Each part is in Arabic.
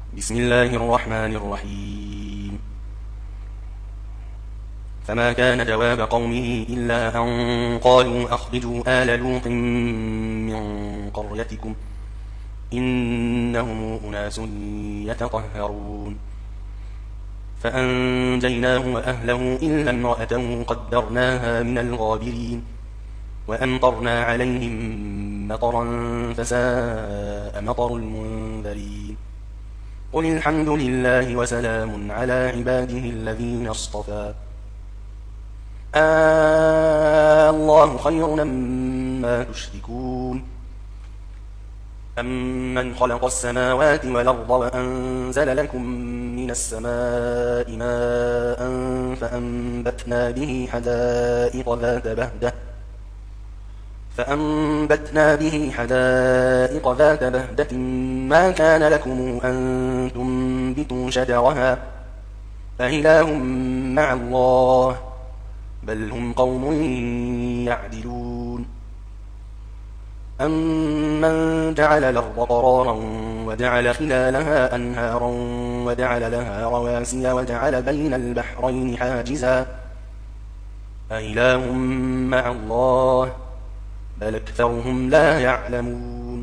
بسم الله الرحمن الرحيم. فما كان جواب قومه إلا أن قالوا أخرجوا آل لوط من قريتكم إنهم أناس يتطهرون. فأنجيناه وأهله إلا امرأته قدرناها من الغابرين وأمطرنا عليهم مطرا فساء مطر المنذرين. قل الحمد لله وسلام على عباده الذين اصطفى الله خير مما تشركون. أمن خلق السماوات والأرض وأنزل لكم من السماء ماء فأنبتنا به حدائق ذات بهجة ما كان لكم أن تنبتوا شجرها أإله مع الله بل هم قوم يعدلون. أمن جعل الأرض قرارا وجعل خلالها أنهارا وجعل لها رواسي وجعل بين البحرين حاجزا أإله مع الله بل أكثرهم لا يعلمون.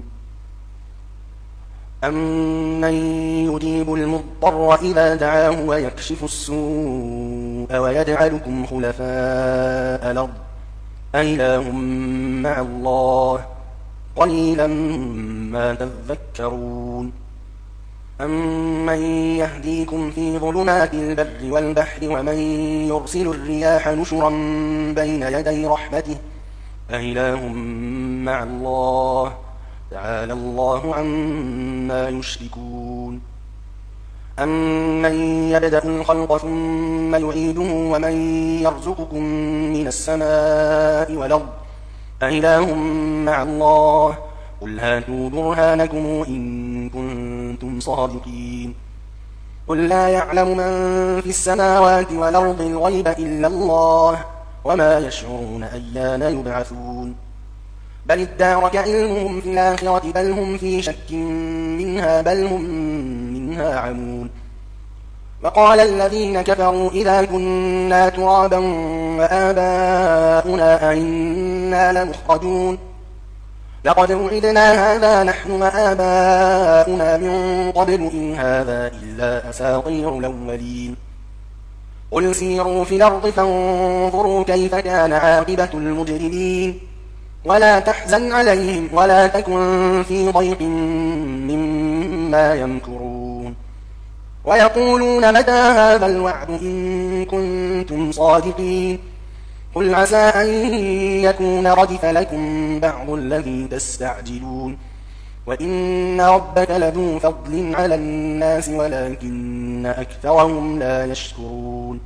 أمن يجيب المضطر إذا دعاه ويكشف السوء ويجعلكم خلفاء الأرض أإله مع الله قليلا ما تذكرون. أمن يهديكم في ظلمات البر والبحر ومن يرسل الرياح نشرا بين يدي رحمته أإله مع الله تعالى الله عما يشركون. أمن يبدأ الخلق ثم يعيده ومن يرزقكم من السماء والأرض أإله مع الله قل هاتوا برهانكم إن كنتم صادقين. قل لا يعلم من في السماوات والأرض الغيب إلا الله وما يشعرون أيان يبعثون. بل ادارك علمهم في الآخرة بل هم في شك منها بل هم منها عمون. وقال الذين كفروا إذا كنا ترابا وآباؤنا أئنا لمخرجون لقد وعدنا هذا نحن وآباؤنا من قبل إن هذا إلا أساطير الأولين. قل سيروا في الأرض فانظروا كيف كان عاقبة المجرمين ولا تحزن عليهم ولا تكن في ضيق مما يمكرون. ويقولون متى هذا الوعد إن كنتم صادقين قل عسى أن يكون ردف لكم بعض الذي تستعجلون وإن ربك لذو فضل على الناس ولكن أكثرهم لا يشكرون.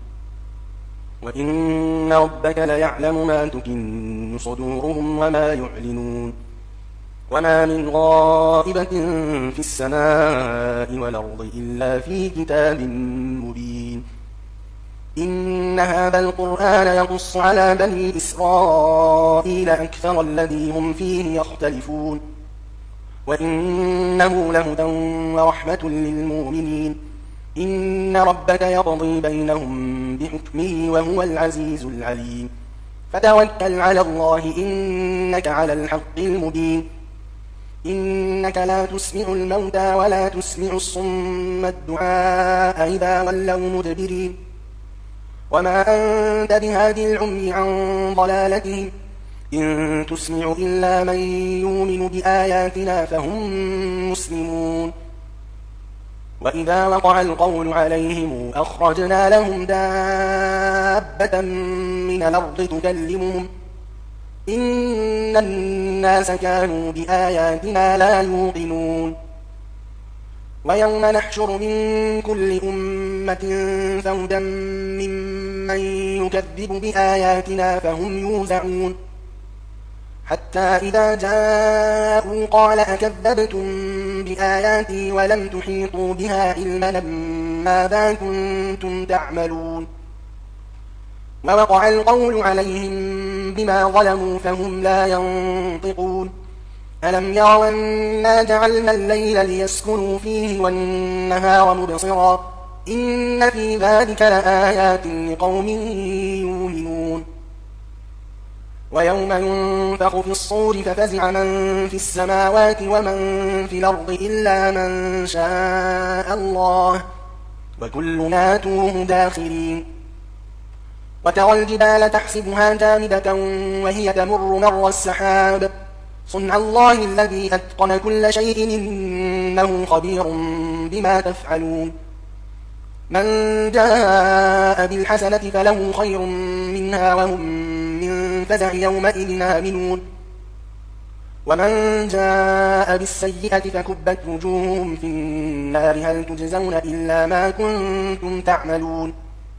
وإن ربك ليعلم ما تكن صدورهم وما يعلنون. وما من غائبة في السماء والأرض إلا في كتاب مبين. إن هذا القرآن يقص على بني إسرائيل أكثر الذي هم فيه يختلفون وإنه لهدى ورحمة للمؤمنين. إن ربك يقضي بينهم بحكمه وهو العزيز العليم. فتوكل على الله إنك على الحق المبين. إنك لا تسمع الموتى ولا تسمع الصم الدعاء إذا ولوا مدبرين وما أنت بهادي العمي عن ضلالتهم إن تسمع إلا من يؤمن بآياتنا فهم مسلمون. وإذا وقع القول عليهم أخرجنا لهم دابة من الأرض تكلمهم إن الناس كانوا بآياتنا لا يوقنون. ويوم نحشر من كل أمة فهدى ممن يكذب بآياتنا فهم يوزعون حتى إذا جاءوا قال أكذبتم بآياتي ولم تحيطوا بها علما ماذا كنتم تعملون. ووقع القول عليهم بما ظلموا فهم لا ينطقون. ألم يروا أنا جعلنا الليل ليسكنوا فيه والنهار مبصرا إن في ذلك لآيات لقوم يؤمنون ويوم ينفخ في الصور ففزع من في السماوات ومن في الأرض إلا من شاء الله وكلنا آتوه داخرين وترى الجبال تحسبها جامدة وهي تمر مر السحاب صنع الله الذي أتقن كل شيء إنه خبير بما تفعلون من جاء بالحسنة فله خير منها وهم من فزع يومئذ آمنون ومن جاء بالسيئة فكبت وجوههم في النار هل تجزون إلا ما كنتم تعملون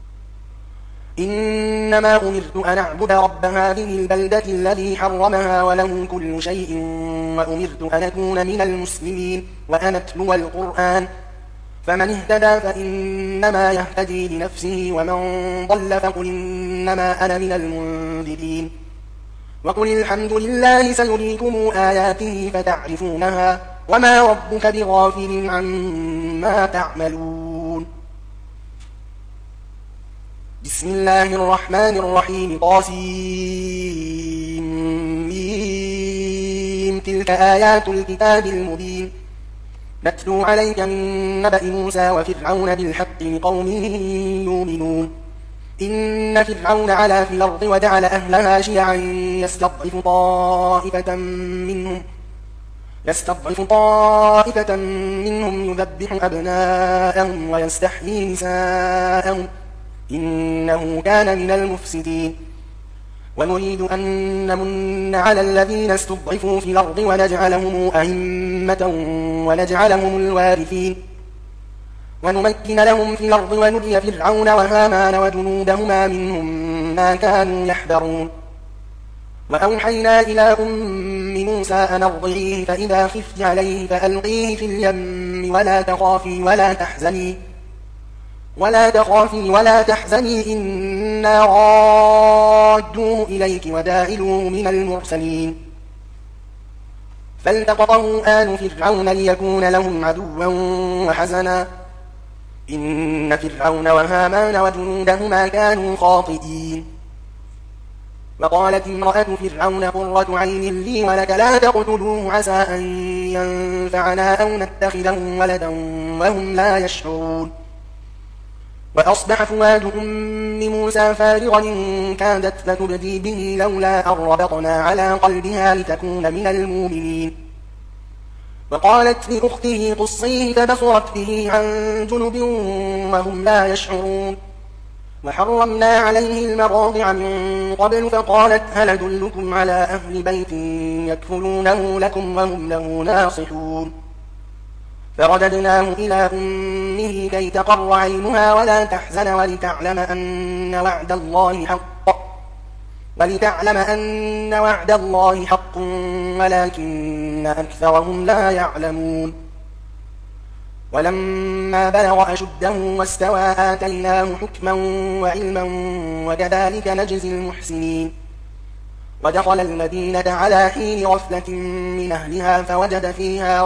إنما أمرت أن أعبد رب هذه البلدة الذي حرمها وله كل شيء وأمرت أن أكون من المسلمين وأن أتلو القرآن فمن اهتدى فإنما يهتدي لنفسه ومن ضل فقل إنما أنا من المنذرين وقل الحمد لله سيريكم آياته فتعرفونها وما ربك بغافل عما تعملون بسم الله الرحمن الرحيم طاسيم تلك آيات الكتاب المبين نتلو عليك من نبأ موسى وفرعون بالحق لقوم يؤمنون إن فرعون علا في الأرض وجعل أهلها شيعا يستضعف طائفة منهم يذبح أبناءهم ويستحيي نساءهم إنه كان من المفسدين ونريد أن نمن على الذين استضعفوا في الأرض ونجعلهم أئمة ونجعلهم الوارثين ونمكن لهم في الأرض ونري فرعون وهامان وجنودهما منهم ما كانوا يحذرون وأوحينا إلى أم موسى أن أرضعيه فإذا خفت عليه فألقيه في اليم ولا تخافي ولا تحزني إنا رادوه إليك وداعلوه من المرسلين فالتقطه آل فرعون ليكون لهم عدوا وحزنا إن فرعون وهامان وجنودهما كانوا خاطئين وقالت امرأة فرعون قرة عين لي ولك لا تقتلوه عسى أن ينفعنا أو نتخذه ولدا وهم لا يشعرون وأصبح فؤاد أم موسى فارغا إن كادت لتبدي به لولا أن ربطنا على قلبها لتكون من المؤمنين وقالت لأخته قصيه فبصرت به عن جنب وهم لا يشعرون وحرمنا عليه المراضع من قبل فقالت هل أدلكم على أهل بيت يكفلونه لكم وهم له ناصحون فرددناه إلى أمه كي تقر عينها ولا تحزن ولتعلم أن وعد الله حق ولكن أكثرهم لا يعلمون ولما بلغ أشده واستوى آتيناه حكما وعلما وكذلك نجزي المحسنين ودخل المدينة على حين غفلة من أهلها فوجد فيها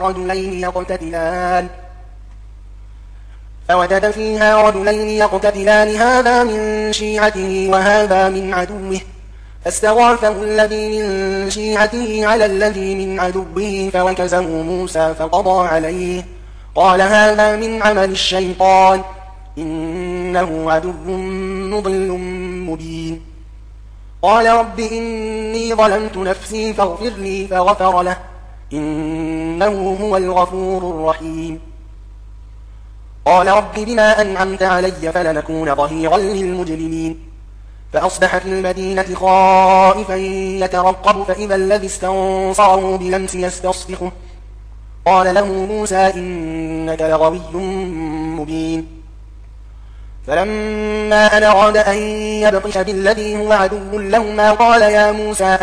رجلين يقتتلان هذا من شيعته وهذا من عدوه فاستغاثه الذي من شيعته على الذي من عدوه فوكزه موسى فقضى عليه قال هذا من عمل الشيطان إنه عدو مضل مبين قال رب إني ظلمت نفسي فاغفر لي فغفر له إنه هو الغفور الرحيم قال رب بما أنعمت علي فلنكون ظهيرا للمجرمين فأصبح في المدينة خائفا يترقب فإذا الذي استنصره بلمس يستصرخه قال له موسى إنك لغوي مبين فلما أن أراد أن يبطش بالذي هو عدو لهما قال يا موسى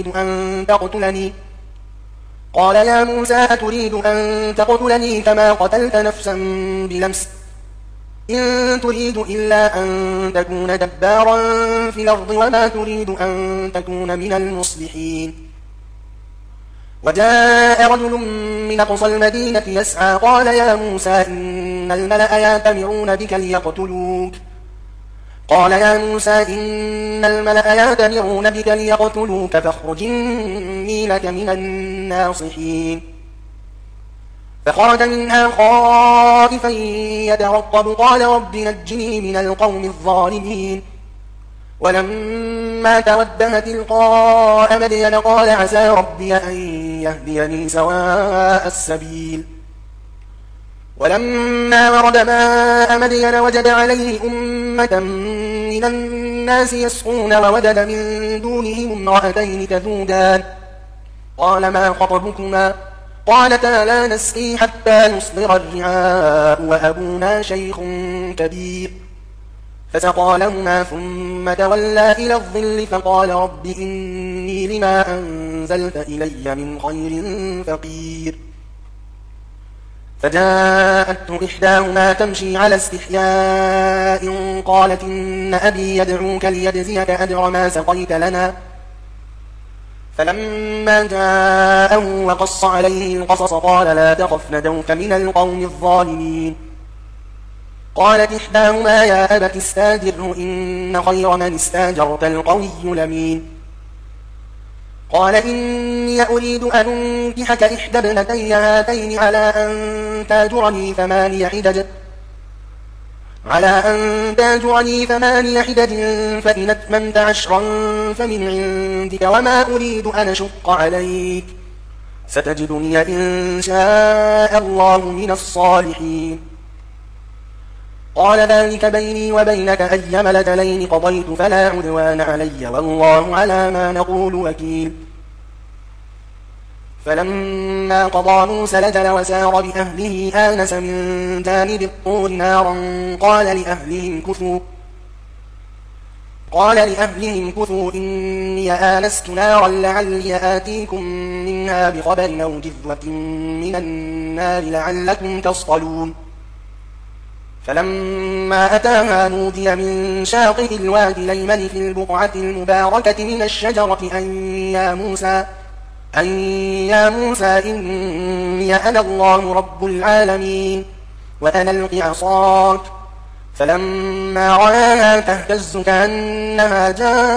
أتريد أن كما قتلت نفسا بلمس إن تريد إلا أن تكون جبارا في الأرض وما تريد أن تكون من المصلحين وجاء رجل من أقصى المدينة يسعى قال يا موسى إن الملأ يأتمرون بك ليقتلوك فاخرج إني لك من الناصحين فخرج منها خائفا يترقب قال رب نجني من القوم الظالمين ولما توجه تلقاء مدين قال عسى ربي أن يهديني سواء السبيل ولما ورد ماء مدين وجد عليه أمة من الناس يسقون ووجد من دونهم امرأتين تذودان قال ما خطبكما قالتا لا نسقي حتى يصدر الرعاء وأبونا شيخ كبير فسقى لهما ثم تولى إلى الظل فقال رب إني لما أنزلت إلي من خير فقير فجاءته إحداهما تمشي على استحياء قالت إن أبي يدعوك ليجزيك أجر ما سقيت لنا فلما جاءه وقص عليه القصص قال لا تخف نجوت من القوم الظالمين قالت إحداهما يا أبت استاجره إن خير من استاجرت القوي الأمين قال إني أريد أن أنكحك إحدى ابنتي هاتين على أن تاجرني ثماني حجج فإن أتممت 10 فمن عندك وما أريد أن أشق عليك ستجدني إن شاء الله من الصالحين قال ذلك بيني وبينك أيما الأجلين قضيت فلا عدوان علي والله على ما نقول وكيل فلما قضى موسى الأجل وسار بأهله آنس من جانب الطور نارا قال لأهلهم كثوا إني آنست نارا لعلي آتيكم منها بخبر أو جذوة من النار لعلكم تصطلون فلما أتاها نودي من شاطئ الوادي الأيمن في البقعة المباركة من الشجرة أن يا موسى إني أنا الله رب العالمين وأنا ألق عصاك فلما رآها تهتز كأنها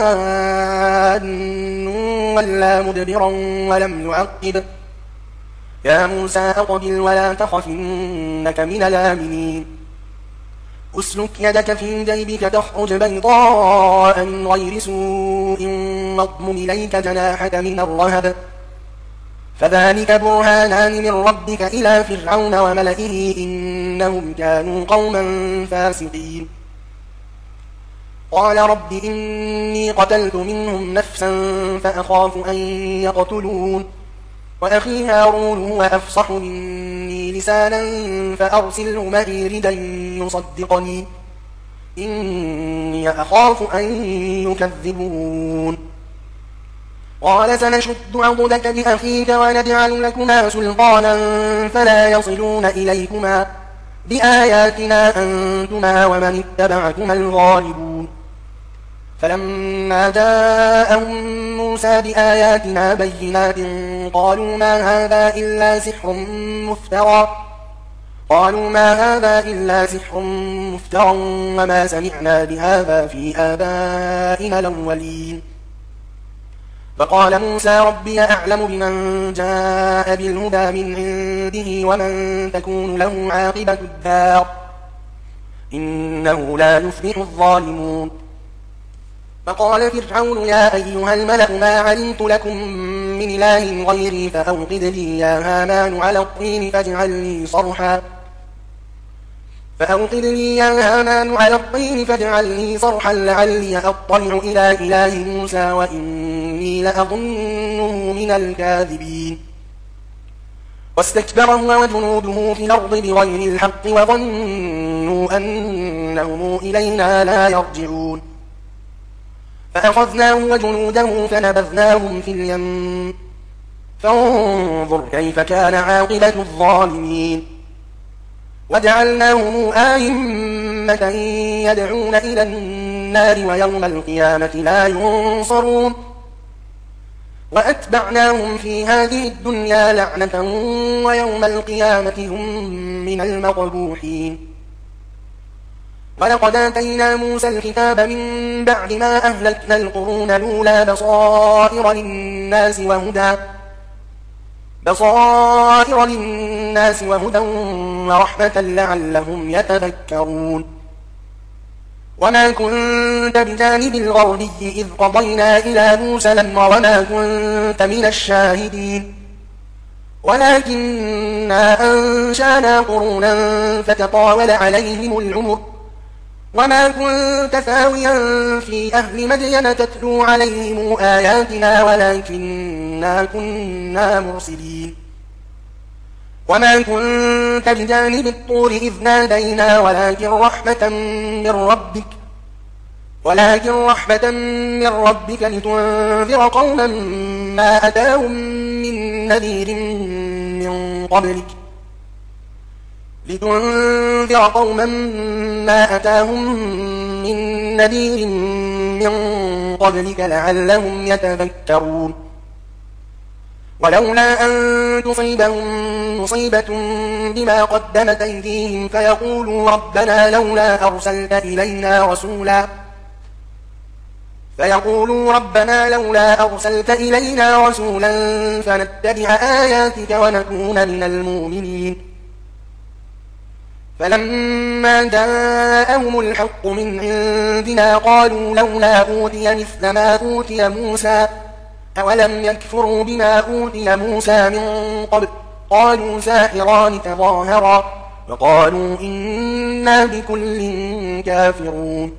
جان ولا مدبرا ولم يعقب يا موسى أقبل ولا تخف إنك من الآمنين أسلك يدك في جيبك تخرج بيضاء من غير سوء واضمم إليك جناحك من الرهب فذلك برهانان من ربك إلى فرعون وملئه إنهم كانوا قوما فاسقين قال رب إني قتلت منهم نفسا فأخاف أن يقتلون وأخي هارون هو أفصح مني لسانا فأرسله معي ردا يصدقني إني أخاف أن يكذبون قال سنشد عضدك بأخيك ونجعل لكما سلطانا فلا يصلون إليكما بآياتنا أنتما ومن اتبعكما الغالبون فلما جاءهم موسى بآياتنا بينات قالوا ما هذا إلا سحر مفترى وما سمعنا بهذا في آبائنا الأولين فقال موسى ربي أعلم بمن جاء بالهدى من عنده ومن تكون له عاقبة الدار إنه لا يفلح الظالمون فقال فرعون يا أيها الملأ ما علمت لكم من إله غيري فأوقد لي يا هامان على الطين فاجعل لي صرحا لعلي أطلع إلى إله موسى وإني لأظنه من الكاذبين واستكبر هو وجنوده في الأرض بغير الحق وظنوا أنهم إلينا لا يرجعون فأخذناه وجنوده فنبذناهم في اليم فانظر كيف كان عاقبة الظالمين وجعلناهم أئمة يدعون إلى النار ويوم القيامة لا ينصرون وأتبعناهم في هذه الدنيا لعنة ويوم القيامة هم من المقبوحين. ولقد آتينا موسى الكتاب من بعد ما أهلكنا القرون الأولى بصائر للناس وهدى ورحمة لعلهم يتذكرون. وما كنت بجانب الغربي إذ قضينا إلى موسى الأمر وما كنت من الشاهدين ولكننا أنشأنا قرونا فتطاول عليهم العمر وما كنت ثاويا في أهل مدين تتلو عليهم آياتنا ولكننا كنا مرسلين. وما كنت بجانب الطور إذ نادينا ولكن رحمة من ربك لتنذر قوما ما أتاهم من نذير من قبلك لعلهم يتذكرون. ولولا أن تصيبهم مصيبة بما قدمت أيديهم فيقولوا ربنا لولا أرسلت إلينا رسولا فنتبع آياتك ونكون من المؤمنين. فلما جاءهم الحق من عندنا قالوا لولا أوتي مثل ما أوتي موسى أولم يكفروا بما أوتي موسى من قبل قالوا ساحران تظاهرا وقالوا إنا بكل كافرون.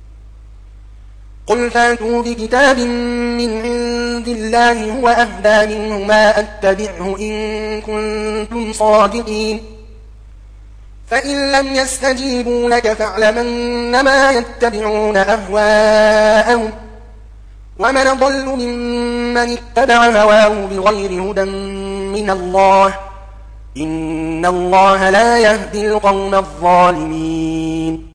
قل فاتوا بكتاب من عند الله هو أهدى منهما أتبعه إن كنتم صادقين. فإن لم يستجيبوا لك فاعلم أنما يتبعون أهواءهم ومن ضل ممن اتبع هواه بغير هدى من الله إن الله لا يهدي القوم الظالمين.